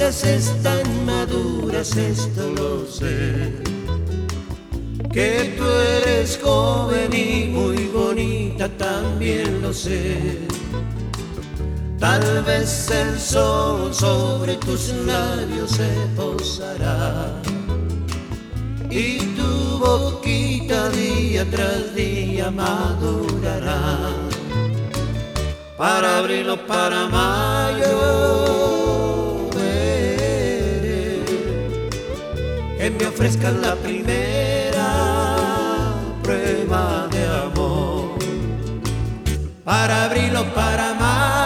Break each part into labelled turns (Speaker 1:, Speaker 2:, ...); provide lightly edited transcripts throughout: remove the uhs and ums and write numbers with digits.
Speaker 1: sonrisas están maduras, esto lo sé. Que tú eres joven y muy bonita, también lo sé. Tal vez el sol sobre tus labios se posará y tu boquita día tras día madurará. Para abril o para mayo veré que me ofrezcan la primera prueba de amor. Para abril o para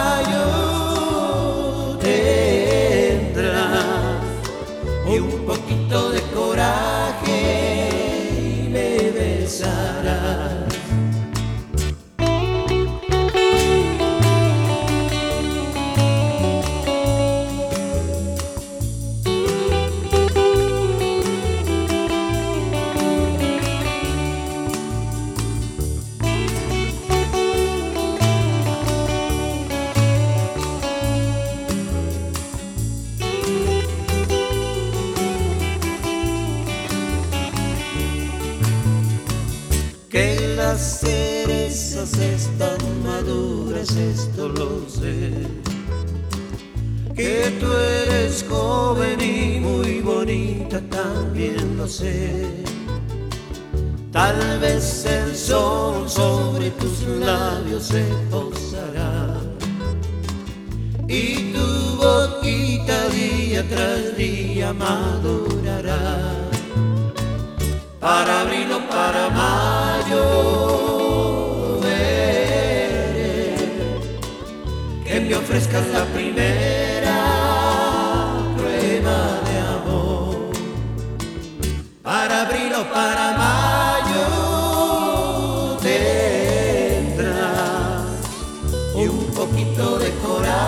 Speaker 1: mayo tendrás y un poquito de coraje y me besarás. Que las cerezas están maduras, esto lo sé. Que tú eres joven y muy bonita, también lo sé. Tal vez el sol sobre tus labios se posará y tu boquita día tras día madurará. Para abril o para mayo veré que me ofrezcas la primera prueba de amor. Para abril o para mayo tendrás y un poquito de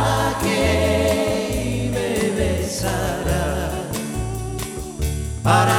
Speaker 1: coraje y me besarás. Para